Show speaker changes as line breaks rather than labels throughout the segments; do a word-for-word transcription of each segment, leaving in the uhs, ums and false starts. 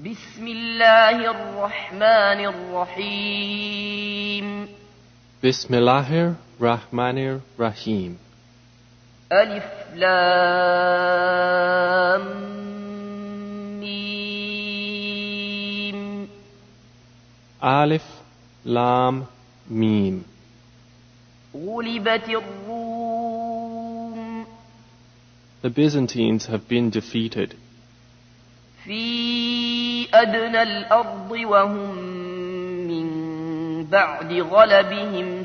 بسم الله الرحمن الرحيم
Bismillahir Rahmanir Rahim.
ألف لام ميم
Alif Lam Mim.
غلبت الروم
The Byzantines have been defeated
في أدنى الأرض وهم من بعد غلبهم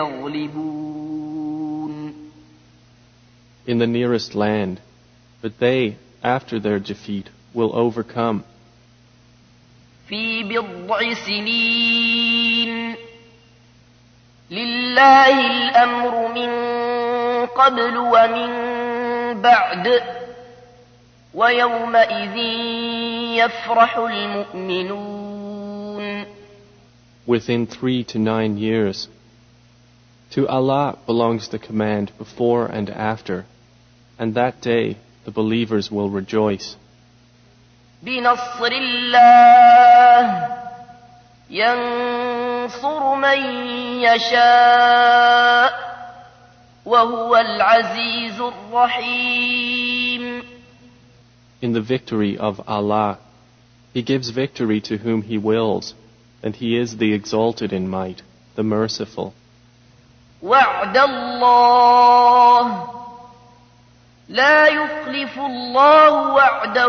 سيغلبون
in the nearest land, but they, after their defeat, will overcome.
في بضع سنين لله الأمر من قبل ومن بعد ويومئذ يفرح المؤمنون.
Within three to nine years. To Allah belongs the command before and after, and that day the believers will rejoice.
بنصر الله ينصر من يشاء وهو العزيز الرحيم.
In the victory of Allah, He gives victory to whom He wills, and He is the exalted in might, the merciful.
وعد الله لا يخلف الله وعده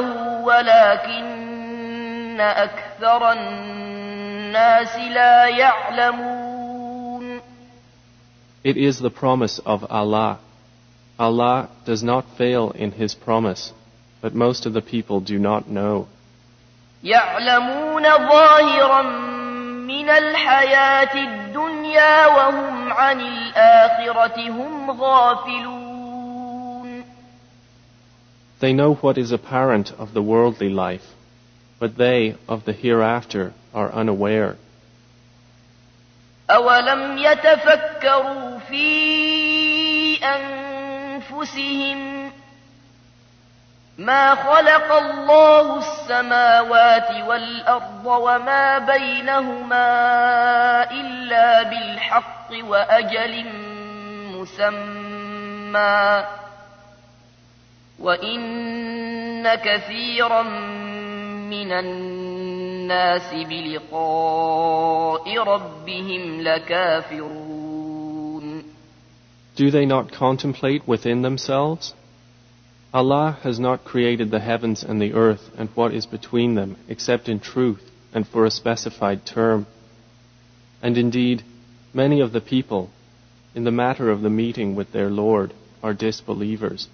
ولكن أكثر الناس لا يعلمون.
It is the promise of Allah. Allah does not fail in His promise, but most of the people do not know.
يعلمون ظاهرا من الحياة الدنيا وهم عن الآخرة هم غافلون.
They know what is apparent of the worldly life, but they of the hereafter are unaware.
أولم يتفكروا في أنفسهم ما خلق الله السماوات والأرض وما بينهما إلا بالحق وأجل مسمى وإن كثيرا من الناس بلقاء ربهم لكافرون.
Do they not contemplate within themselves? Allah has not created the heavens and the earth and what is between them except in truth and for a specified term. And indeed, many of the people, in the matter of the meeting with their Lord, are disbelievers.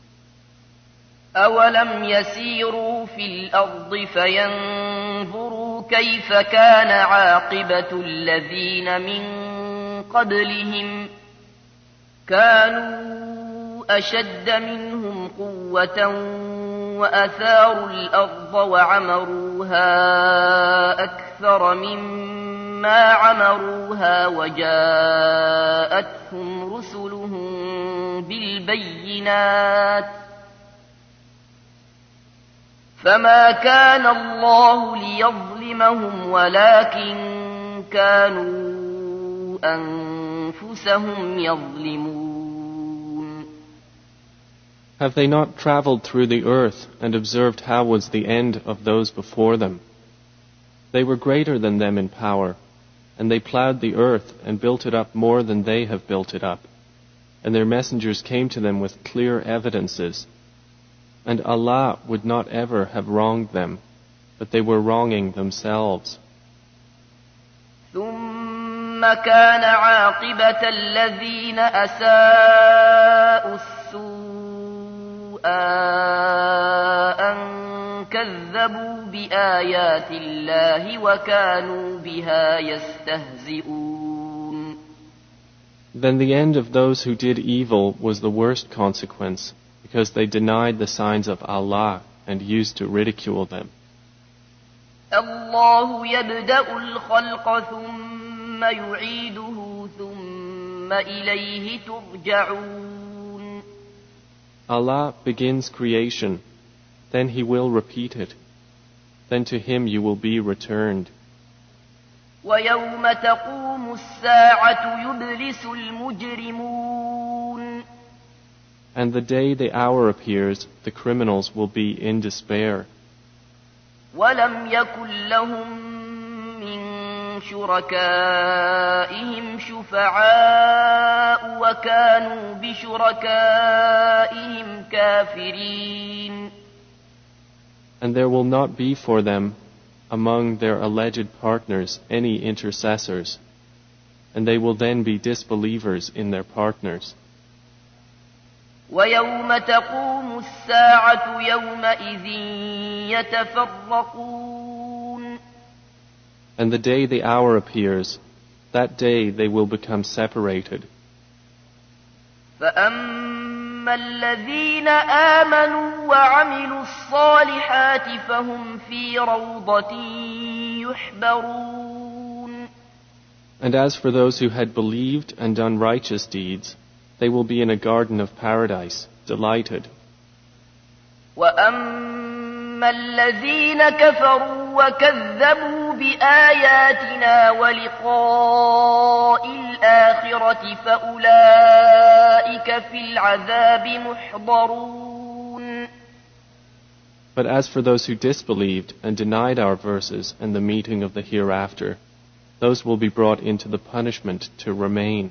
أولم يسيروا في الأرض فينظروا كيف كان عاقبة الذين من قبلهم كانوا أشد منهم قوة وأثاروا الأرض وعمروها أكثر مما عمروها وجاءتهم رسلهم بالبينات فما كان الله ليظلمهم ولكن كانوا أنفسهم يظلمون.
Have they not traveled through the earth and observed how was the end of those before them? They were greater than them in power, and they plowed the earth and built it up more than they have built it up, and their messengers came to them with clear evidences. And Allah would not ever have wronged them, but they were wronging themselves.
ثم كان عاقبة الذين أساءوا السوء أن كذبوا بآيات الله وكانوا بها يستهزئون.
Then the end of those who did evil was the worst consequence, because they denied the signs of Allah and used to ridicule them.
الله يبدأ الخلق ثم يعيده ثم إليه ترجعون.
Allah begins creation, then He will repeat it. then to him you will be returned.
ويوم تقوم الساعة يبلس المجرمون.
And the day the hour appears, the criminals will be in despair.
ولم يكن لهم من شركائهم شفعاء وكانوا بشركائهم كافرين.
And there will not be for them among their alleged partners any intercessors, and they will then be disbelievers in their partners.
ويوم تقوم الساعة يومئذ يتفرقون.
And the day the hour appears, that day they will become separated.
فأما الذين آمنوا وعملوا الصالحات فهم في روضة يحبرون.
And as for those who had believed and done righteous deeds, they will be in a garden of paradise, delighted.
وأما الذين كفروا وكذبوا بآياتنا ولقاء الآخرة فأولئك في العذاب محضرون.
But as for those who disbelieved and denied our verses and the meeting of the hereafter, those will be brought into the punishment to remain.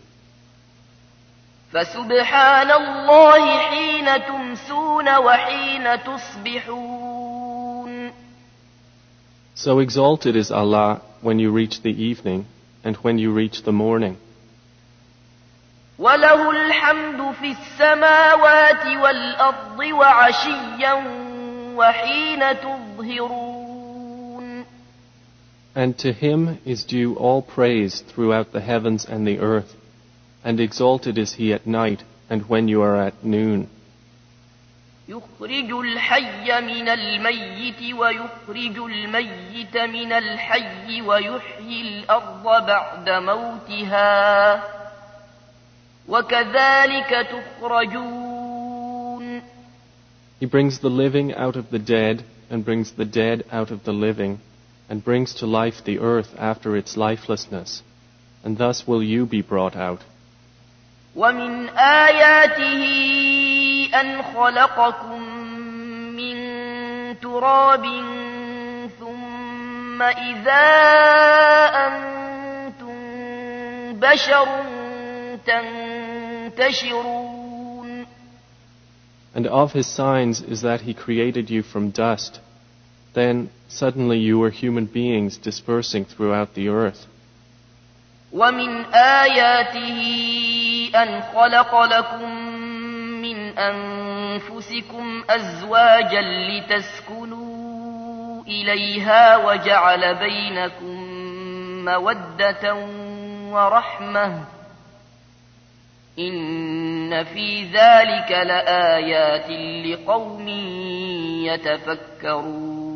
فسبحان الله حين تمسون وحين تصبحون.
So exalted is Allah when you reach the evening and when you reach the morning.
وله الحمد في السماوات والأرض وعشيا وحين تظهرون.
And to him is due all praise throughout the heavens and the earth, and exalted is he at night and when you are at noon.
يخرج الحي من الميت ويخرج الميت من الحي ويحيي الأرض بعد موتها وكذلك تخرجون.
He brings the living out of the dead and brings the dead out of the living and brings to life the earth after its lifelessness, and thus will you be brought out.
ومن آياته أن خلقكم من تراب ثم إذا أنتم بشر تنتشرون.
And of his signs is that he created you from dust. Then suddenly you were human beings dispersing throughout the earth.
ومن آياته أن خلق لكم من أنفسكم أزواجا لتسكنوا إليها وجعل بينكم مودة ورحمة إن في ذلك لآيات لقوم يتفكرون.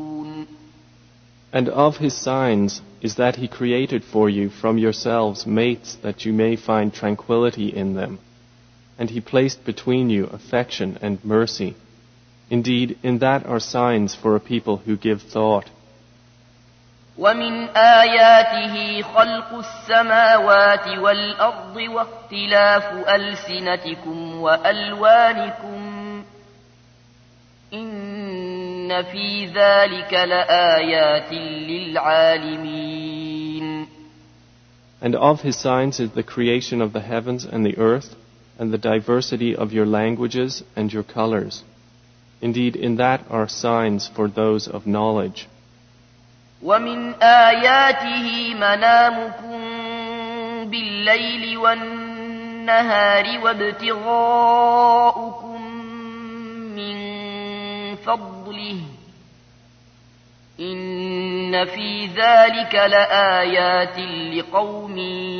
And of his signs is that he created for you from yourselves mates that you may find tranquility in them. And he placed between you affection and mercy. Indeed, in that are signs for a people who give thought.
ومن آياته خلق السماوات والأرض واختلاف ألسنتكم وألوانكم إن في ذلك لآيات للعالمين.
And of his signs is the creation of the heavens and the earth and the diversity of your languages and your colors. Indeed, in that are signs for those of knowledge.
ومن آياته منامكم بالليل والنهار وابتغاؤكم من فضله إن في ذلك لآيات لقوم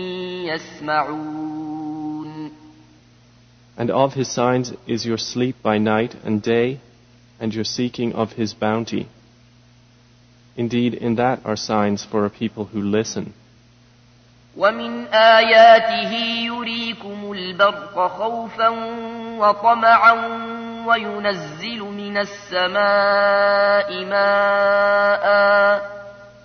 يسمعون.
And of his signs is your sleep by night and day and your seeking of his bounty. Indeed, in that are signs for a people who listen.
ومن آياته يريكم البرق خوفا وطمعا وينزل من السماء ماء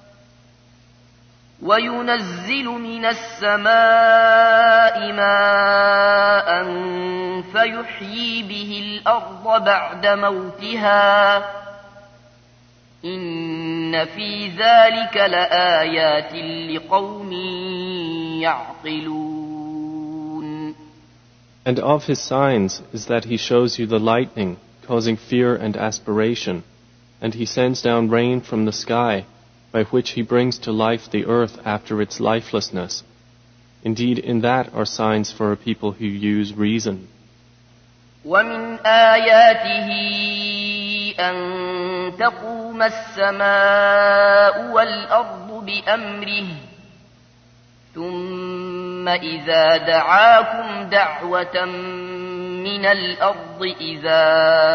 وينزل من السماء ماء فيحيي به الأرض بعد موتها إن في ذلك لآيات لقوم يعقلون.
And of his signs is that he shows you the lightning, causing fear and aspiration, and he sends down rain from the sky, by which he brings to life the earth after its lifelessness. Indeed, in that are signs for a people who use reason.
ومن آياته أن تقوم السماء والأرض بأمره ثم إذا دعاكم دعوة من الأرض إذا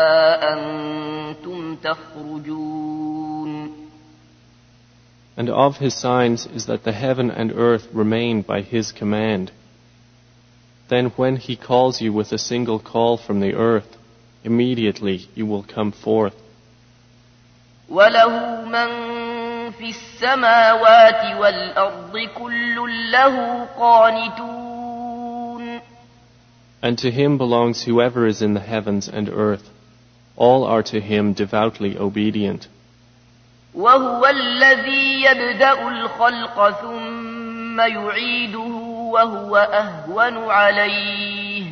أنتم تخرجون.
And of his signs is that the heaven and earth remain by his command. Then when he calls you with a single call from the earth, immediately you will come forth.
وَلَهُ مَن فِي السَّمَاوَاتِ وَالْأَرْضِ كُلٌّ لَّهُ قَانِتُونَ.
And to him belongs whoever is in the heavens and earth. All are to him devoutly obedient.
وَهُوَ الَّذِي يَبْدَأُ الْخَلْقَ ثُمَّ يُعِيدُهُ وَهُوَ أَهْوَنُ عَلَيْهِ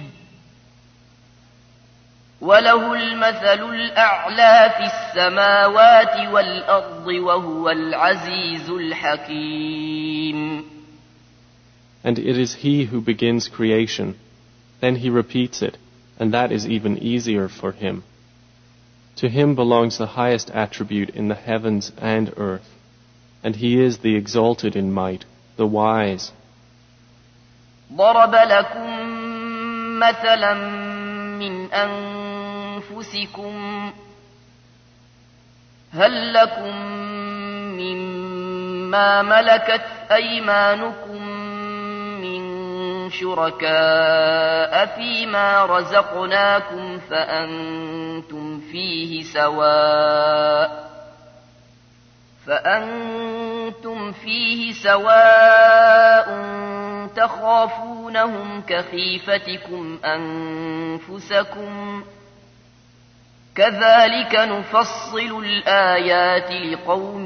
وَلَهُ الْمَثَلُ الْأَعْلَى فِي السَّمَاوَاتِ وَالْأَرْضِ وَهُوَ الْعَزِيزُ الْحَكِيمُ.
And it is he who begins creation, then he repeats it, and that is even easier for him. To him belongs the highest attribute in the heavens and earth, and he is the exalted in might, the wise.
ضرب لكم مثلا من أنفسكم هل لكم مما ملكت أيمانكم من شركاء فيما رزقناكم فأنتم فيه سواء فأنتم فيه سواء تخافونهم كخيفتكم أنفسكم كذلك نفصل الآيات لقوم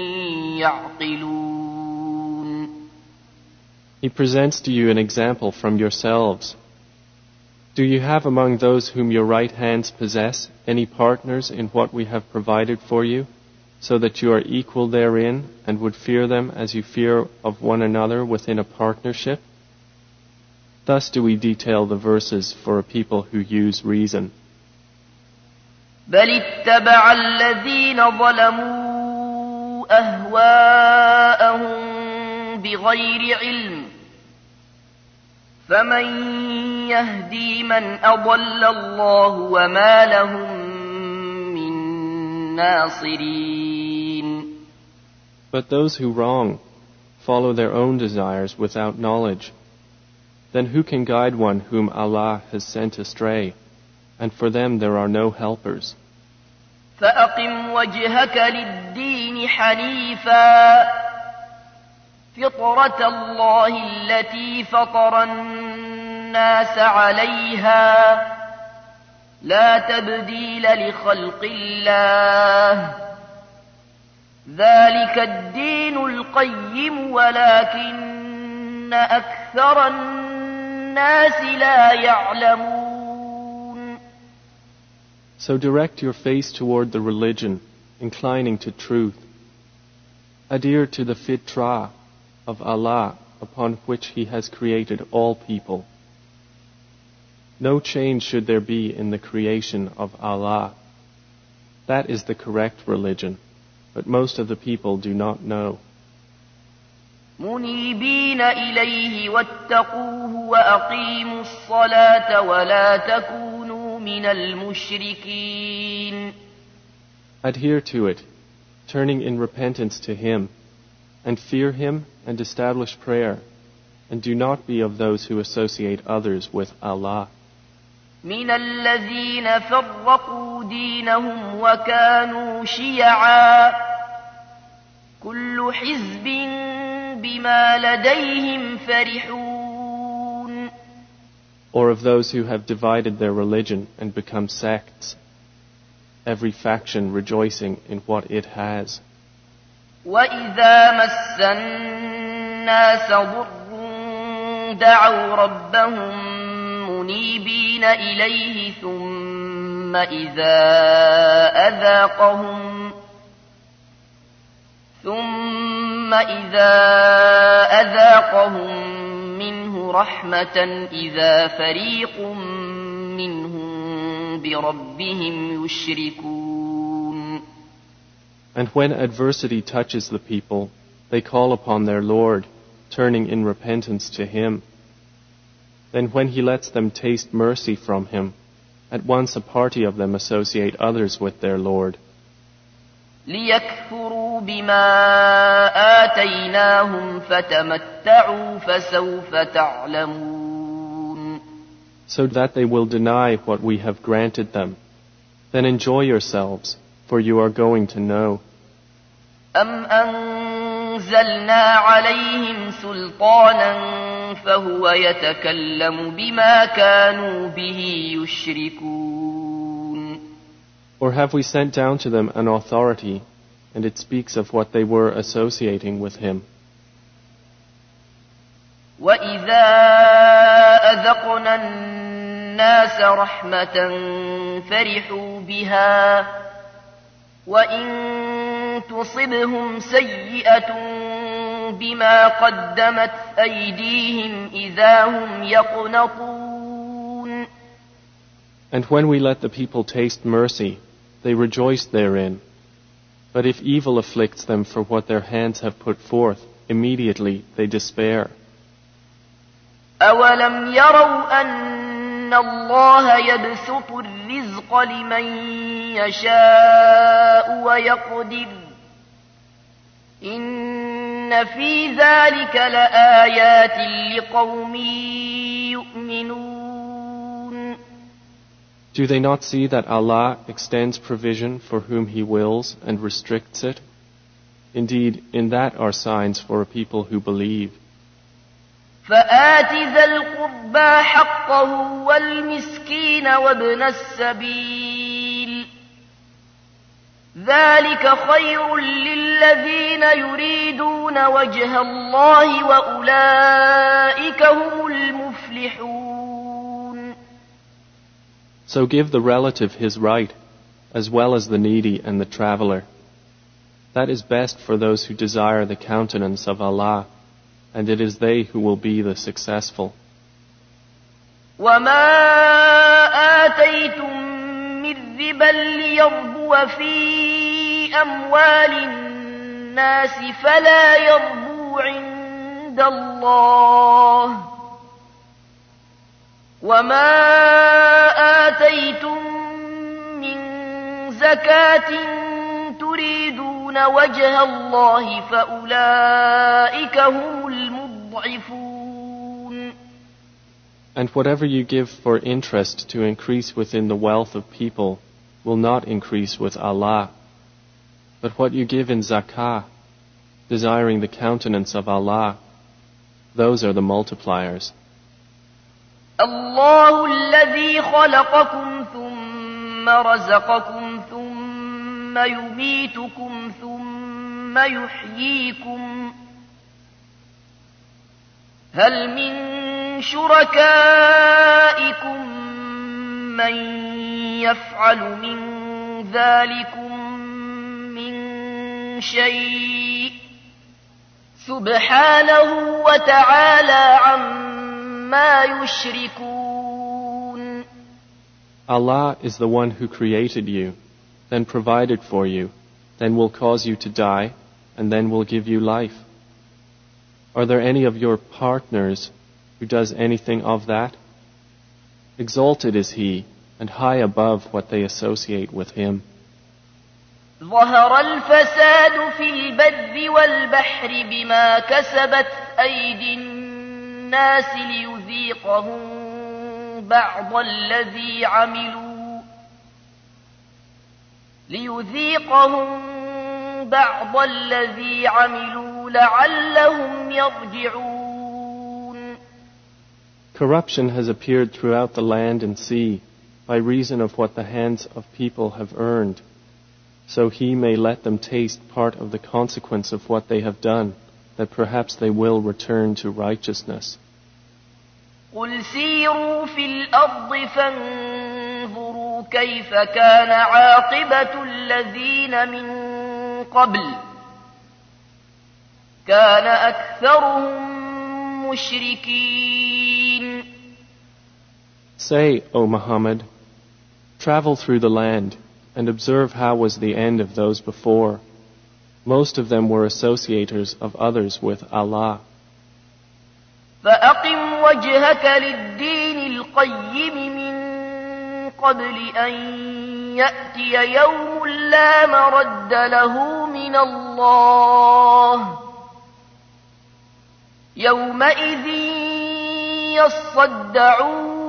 يعقلون.
He presents to you an example from yourselves. Do you have among those whom your right hands possess any partners in what we have provided for you, so that you are equal therein and would fear them as you fear of one another within a partnership? Thus do we detail the verses for a people who use reason.
بل اتبع الذين ظلموا أهواءهم بغير علم فمن يهدي من أضل الله وما لهم من ناصرين.
But those who wrong follow their own desires without knowledge. Then who can guide one whom Allah has sent astray? And for them there are no helpers.
فأقم وجهك للدين حنيفا فطرة الله التي فطر الناس عليها لا تبديل لخلق الله ذلك الدين القيم ولكن أكثر الناس لا يعلمون.
So direct your face toward the religion, inclining to truth. Adhere to the fitrah of Allah upon which He has created all people. No change should there be in the creation of Allah. That is the correct religion, but most of the people do not know.
منيبين إليه واتقوه وأقيموا الصلاة ولا تكونوا من المشركين.
Adhere to it, turning in repentance to Him, and fear Him and establish prayer, and do not be of those who associate others with Allah.
من الذين فرقوا دينهم وكانوا شيعا كل حزب بما لديهم فرحون.
Or of those who have divided their religion and become sects, every faction rejoicing in what it has.
وَإِذَا مَسَّ النَّاسَ ضُرٌّ دَعَوْا رَبَّهُم منيبين إليه ثم إذا أذاقهم ثم إذا أذاقهم منه رحمة إذا فريق منهم بربهم يشركون.
And when adversity touches the people, they call upon their Lord, turning in repentance to Him. Then when He lets them taste mercy from Him, at once a party of them associate others with their Lord.
لِيَكْفُرُوا بِمَا آتَيْنَاهُمْ فَتَمَتَّعُوا فَسَوْفَ تَعْلَمُونَ.
So that they will deny what we have granted them. Then enjoy yourselves, for you are going to know.
أَمْ أَنزَلْنَا عَلَيْهِمْ سُلْطَانًا فهو يتكلم بما كانوا به يشركون.
Or have we sent down to them an authority, and it speaks of what they were associating with Him?
وَإِذَا أَذَقْنَا النَّاسَ رَحْمَةً فَرِحُوا بِهَا وَإِن تُصِبْهُمْ سَيِّئَةٌ بما قدمت أيديهم إذا هم يقنطون.
And when we let the people taste mercy, they rejoice therein. But if evil afflicts them for what their hands have put forth, immediately they despair.
أولم يروا أن الله يبسط الرزق لمن يشاء ويقدر إن في ذلك لآيات لقوم يؤمنون.
Do they not see that Allah extends provision for whom He wills and restricts it? Indeed, in that are signs for a people who believe.
فآت ذا القربى حقه والمسكين وابن السبيل ذلك خير للذين يريدون وجه الله وأولئك هم المفلحون.
So give the relative his right, as well as the needy and the traveler. That is best for those who desire the countenance of Allah, and it is they who will be the successful.
وَمَا آتَيْتُم مِّن رِّبًا لِّيَرْبُوَ فِي أَمْوَالِ النَّاسِ فَلَا يَرْبُو عِندَ اللَّهِ وَمَا آتَيْتُم مِّن زَكَاةٍ تُرِيدُونَ وَجْهَ اللَّهِ فَأُولَئِكَ هُمُ الْمُضْعِفُونَ.
And whatever you give for interest to increase within the wealth of people will not increase with Allah. But what you give in zakah, desiring the countenance of Allah, those are the multipliers.
الله الذي خلقكم ثم رزقكم ثم يميتكم ثم يحييكم هل من شركائكم من يفعل من ذلكم من شيء سبحانه وتعالى عما يشركون.
Allah is the one who created you, then provided for you, then will cause you to die, and then will give you life. Are there any of your partners who does anything of that? Exalted is He, and high above what they associate with Him.
ظهر الفساد في البر والبحر بما كسبت أيدي الناس ليذيقهم بعض الذي عملوا ليذيقهم بعض الذي عملوا لعلهم يرجعون.
Corruption has appeared throughout the land and sea by reason of what the hands of people have earned, so he may let them taste part of the consequence of what they have done, that perhaps they will return to righteousness.
قل سيروا في الأرض فانظروا كيف كان عاقبة الذين من قبل كان أكثرهم مشركين.
Say, O Muhammad, travel through the land and observe how was the end of those before. Most of them were associators of others with Allah.
فأقم وجهك للدين القيم من قبل أن يأتي يوم لا مرد له من الله يومئذ يصدعون.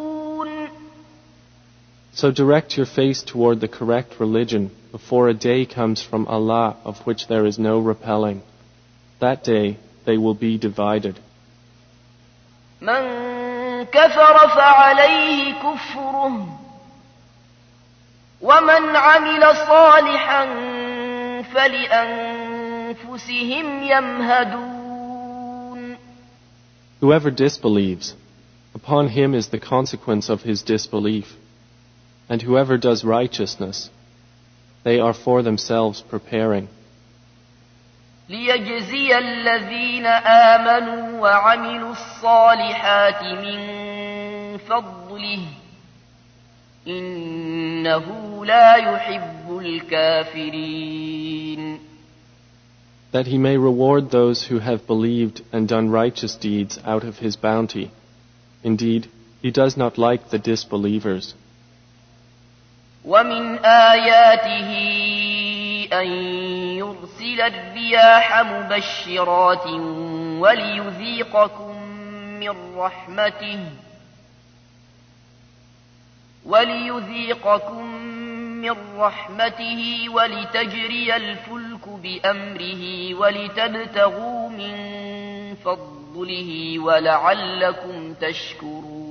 So direct your face toward the correct religion before a day comes from Allah of which there is no repelling. That day they will be divided.
من كفر فعليه كفره ومن عمل صالحا فلأنفسهم يمهدون.
Whoever disbelieves, upon him is the consequence of his disbelief. And whoever does righteousness, they are for themselves preparing.
ليجزي الذين آمنوا وعملوا الصالحات من فضله إنه لا يحب الكافرين.
That he may reward those who have believed and done righteous deeds out of his bounty. Indeed, he does not like the disbelievers.
ومن آياته أن يرسل الرياح مبشرات وليذيقكم من رحمته وليذيقكم من رحمته ولتجري الفلك بأمره ولتبتغوا من فضله ولعلكم تشكرون.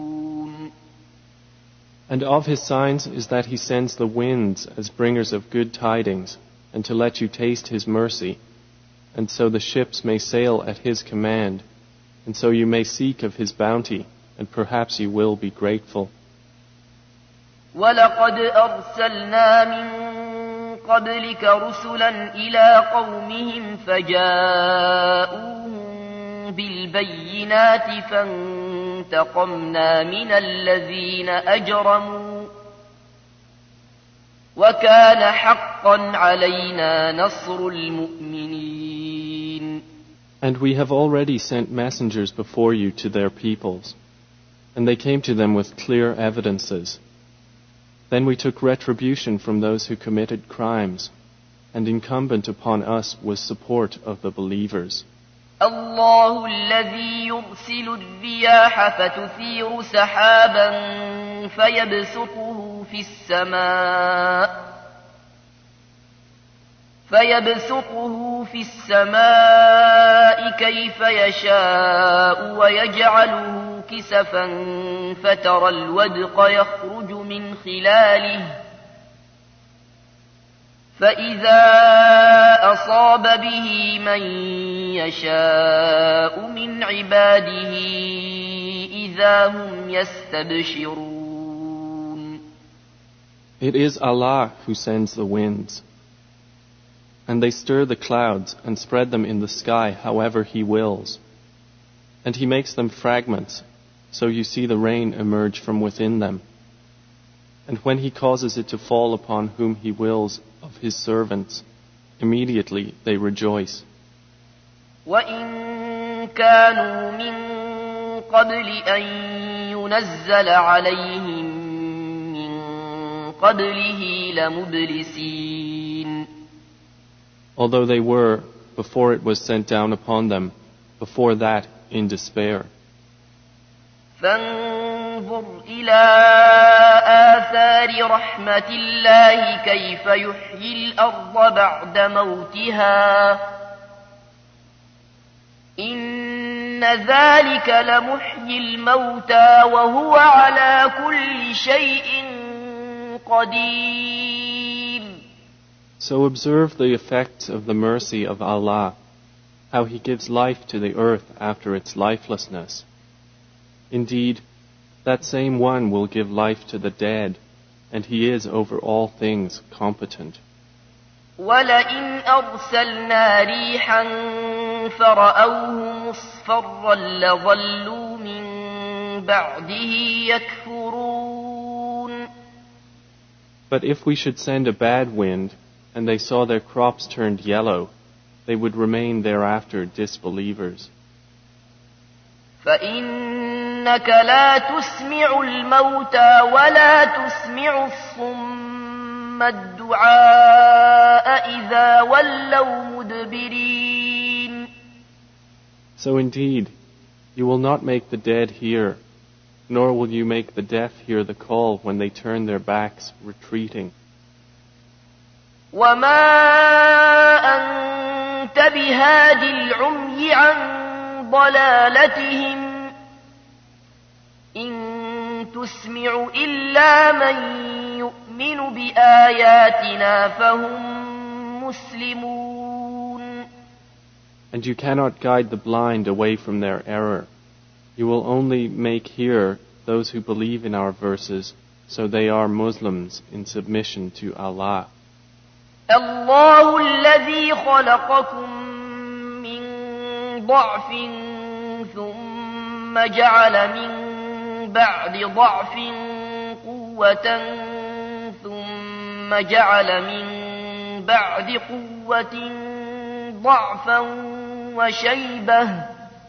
And of his signs is that he sends the winds as bringers of good tidings, and to let you taste his mercy, and so the ships may sail at his command, and so you may seek of his bounty, and perhaps you will be grateful.
وَلَقَدْ أَرْسَلْنَا مِن قَبْلِكَ رُسُلًا إِلَى قَوْمِهِمْ فَجَاءُوهُم بِالْبَيِّنَاتِ فَانتَقَمْنَا مِنَ الَّذِينَ أَجْرَمُوا وَكَانَ حَقًّا عَلَيْنَا نَصْرُ الْمُؤْمِنِينَ.
And we have already sent messengers before you to their peoples, and they came to them with clear evidences. Then we took retribution from those who committed crimes, and incumbent upon us was support of the believers.
الله الذي يرسل الرياح فتثير سحابا فيبسطه في السماء فيبسطه في السماء كيف يشاء ويجعله كسفا فترى الودق يخرج من خلاله فإذا أصاب به من يشاء من عباده إذا هم يستبشرون.
It is Allah who sends the winds, and they stir the clouds and spread them in the sky however He wills. And He makes them fragments, so you see the rain emerge from within them. And when He causes it to fall upon whom He wills of His servants, immediately they rejoice.
وَإِن كَانُوا مِن قَبْلِ أَن يُنَزَّلَ عَلَيْهِم مِّن قَبْلِهِ لَمُبْلِسِينَ.
Although they were, before it was sent down upon them, before that in despair.
فانظر انظر إلى آثار رحمة الله كيف يحيي الأرض بعد موتها إن ذلك لمحيي الموتى وهو على كل شيء قدير.
So observe the effects of the mercy of Allah, how He gives life to the earth after its lifelessness. Indeed, that same one will give life to the dead, and He is over all things competent.
وَلَئِنْ أَرْسَلْنَا رِيحًا فَرَأَوْهُ مُصْفَرًّا لَظَلُّوا مِنْ بَعْدِهِ يَكْفُرُونَ.
But if we should send a bad wind, and they saw their crops turned yellow, they would remain thereafter disbelievers.
فَإِنَّكَ لَا تُسْمِعُ الْمَوْتَى وَلَا تُسْمِعُ الصُّمَّ الدُّعَاءَ إِذَا وَلَّوْا مُدْبِرِينَ.
So indeed, you will not make the dead hear, nor will you make the deaf hear the call when they turn their backs, retreating.
وَمَا أَنْتَ بِهَادِ الْعُمْيِ عَنْ ضلالتهم إن تسمع إلا من يؤمن بآياتنا فهم مسلمون.
And you cannot guide the blind away from their error. You will only make hear those who believe in our verses, so they are Muslims in submission to Allah.
الله الذي خلقكم ضعف ثم جعل من بعد ضعف قوة ثم جعل من بعد قوة ضعفا وشيبة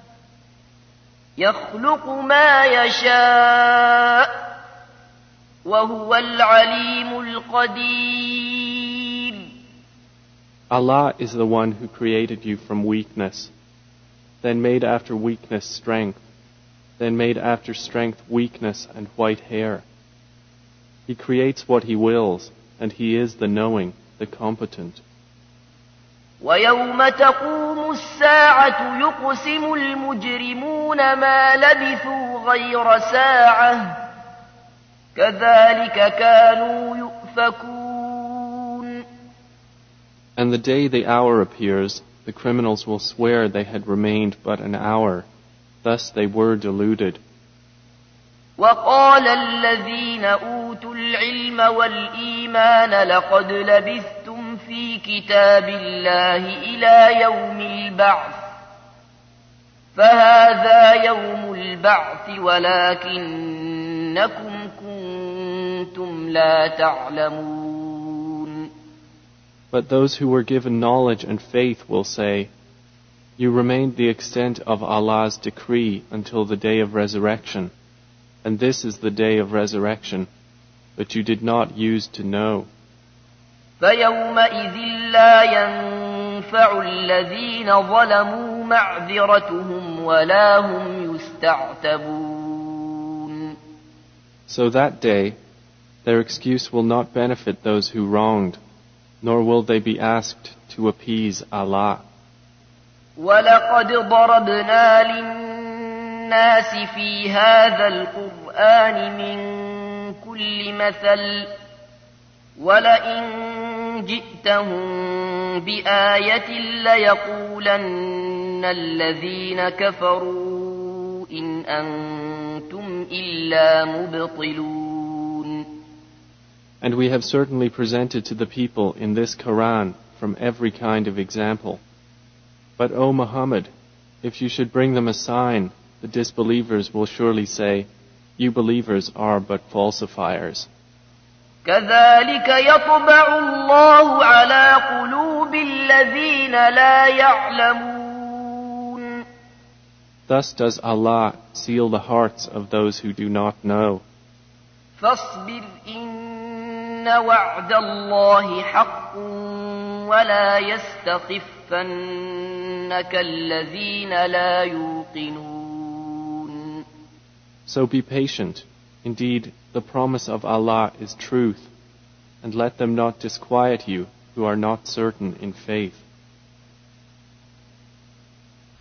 يخلق ما يشاء وهو العليم القدير.
Allah is the one who created you from weakness, then made after weakness strength, then made after strength weakness and white hair. He creates what He wills, and He is the knowing, the competent.
وَيَوْمَ تَقُومُ السَّاعَةُ يُقْسِمُ الْمُجْرِمُونَ مَا لَبِثُوا غَيْرَ سَاعَةٍ كَذَلِكَ كَانُوا يُؤْفَكُونَ.
And the day the hour appears, the criminals will swear they had remained but an hour. Thus they were deluded.
وَقَالَ الَّذِينَ أُوتُوا الْعِلْمَ وَالْإِيمَانَ لَقَدْ لَبِثْتُمْ فِي كِتَابِ اللَّهِ إِلَى يَوْمِ الْبَعْثِ فَهَذَا يَوْمُ الْبَعْثِ وَلَكِنَّكُمْ كُنتُمْ لَا تَعْلَمُونَ.
But those who were given knowledge and faith will say, you remained the extent of Allah's decree until the day of resurrection, and this is the day of resurrection, but you did not use to know.
فَيَوْمَئِذٍ لَا يَنْفَعُ الَّذِينَ ظَلَمُوا مَعْذِرَتُهُمْ وَلَا هُمْ يُسْتَعْتَبُونَ.
So that day, their excuse will not benefit those who wronged, nor will they be asked to appease Allah.
وَلَقَدْ ضَرَبْنَا لِلنَّاسِ فِي هَذَا الْقُرْآنِ مِنْ كُلِّ مَثَلٍ وَلَئِنْ جِئْتَهُمْ بِآيَةٍ لَيَقُولَنَّ الَّذِينَ كَفَرُوا إِنْ أَنْتُمْ إِلَّا مُبْطِلُونَ.
And we have certainly presented to the people in this Quran from every kind of example. But O Muhammad, if you should bring them a sign, the disbelievers will surely say, you believers are but falsifiers.
كَذَلِكَ يَطْبَعُ اللَّهُ عَلَى قُلُوبِ الَّذِينَ لَا يَعْلَمُونَ.
Thus does Allah seal the hearts of those who do not know.
فَاصْبِرْ إِنَّ وَعْدَ اللَّهِ حَقٌّ وَلَا يَسْتَخِفَّنَّكَ الَّذِينَ لَا يُوقِنُونَ.
So be patient. Indeed, the promise of Allah is truth, and let them not disquiet you who are not certain in faith.